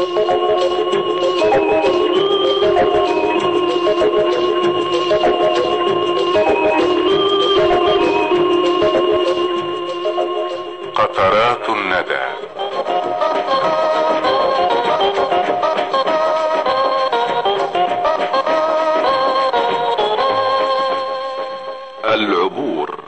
قطرات الندى. العبور.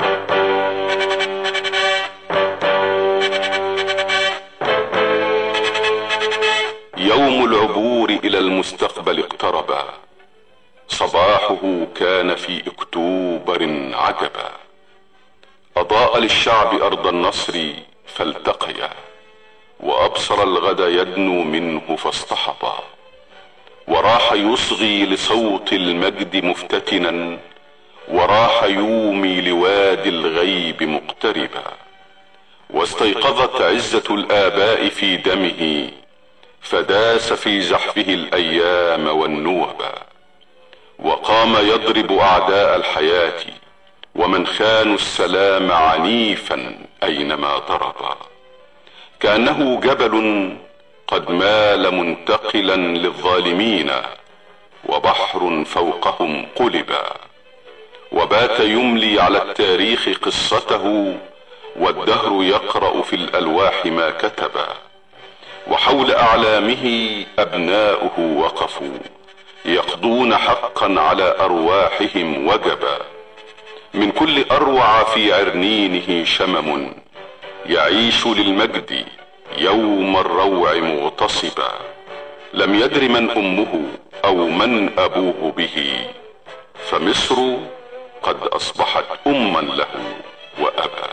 يوم العبور إلى المستقبل اقتربا، صباحه كان في اكتوبر عجبا. أضاء للشعب أرض النصر فالتقيا، وأبصر الغد يدنو منه فاصطحبا. وراح يصغي لصوت المجد مفتتنا، وراح يومي لوادي الغيب مقتربا. واستيقظت عزة الآباء في دمه، فداس في زحفه الأيام والنوبا. وقام يضرب أعداء الحياة، ومن خانوا السلام عنيفا أينما ضربا. كأنه جبل قد مال منتقلا للظالمين، وبحر فوقهم قلبا. وبات يملي على التاريخ قصته، والدهر يقرأ في الألواح ما كتبا. وحول أعلامه أبناؤه وقفوا، يقضون حقا على أرواحهم وجبا. من كل أروع في عرنينه شمم، يعيش للمجد يوم الروع مغتصبا. لم يدر من أمه أو من أبوه به، فمصر قد أصبحت أما له وأبا.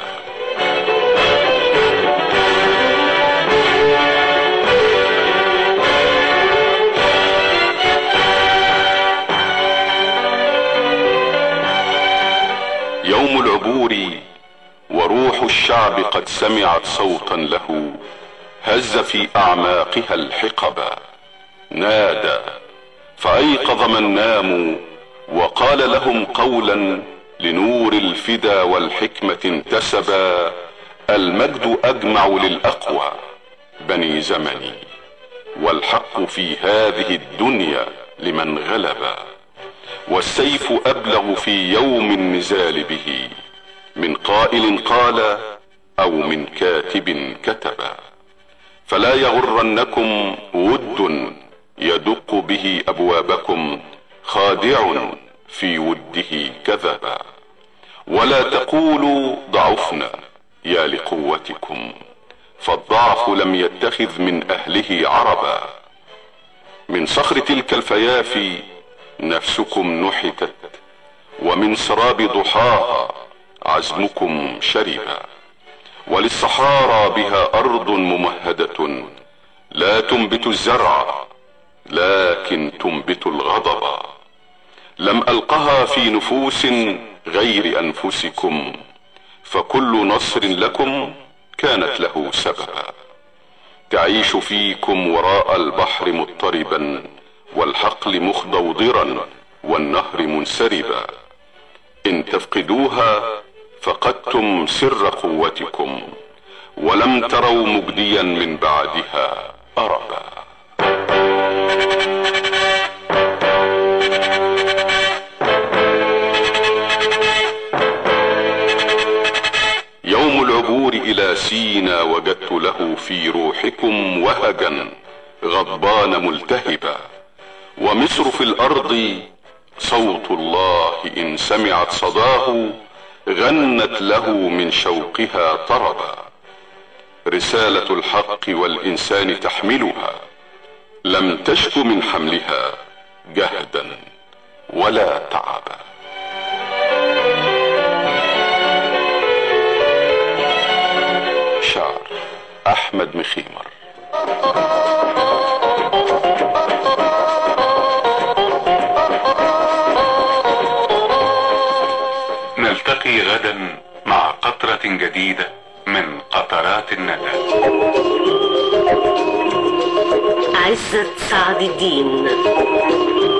يوم العبور وروح الشعب قد سمعت صوتا له، هز في أعماقها الحقبا. نادى فأيقظ من ناموا، وقال لهم قولا لنور الفدا والحكمة انتسبا. المجد أجمع للأقوى بني زمني، والحق في هذه الدنيا لمن غلبا. والسيف أبلغ في يوم النزال به، من قائل قال أو من كاتب كتبا. فلا يغرنكم ود يدق به أبوابكم، خادع في وده كذبا. ولا تقولوا ضعفنا يا لقوتكم، فالضعف لم يتخذ من أهله عربا. من صخر تلك الفيافي نفسكم نحتت، ومن سراب ضحاها عزمكم شربا. وللصحارى بها أرض ممهدة، لا تنبت الزرع لكن تنبت الغضب. لم ألقها في نفوس غير أنفسكم، فكل نصر لكم كانت له سببا. تعيش فيكم وراء البحر مضطربا، والحقل مخضوضرا والنهر منسربا. إن تفقدوها فقدتم سر قوتكم، ولم تروا مجديا من بعدها أربا. يوم العبور إلى سينا وجدت له في روحكم وهجا غضبان ملتهبا. ومصر في الأرض صوت الله إن سمعت صداه، غنت له من شوقها طربا. رسالة الحق والإنسان تحملها، لم تشك من حملها جهدا ولا تعبا. شعر أحمد مخيمر. نلتقي غدا مع قطرة جديدة من قطرات الندى. عزت سعد الدين.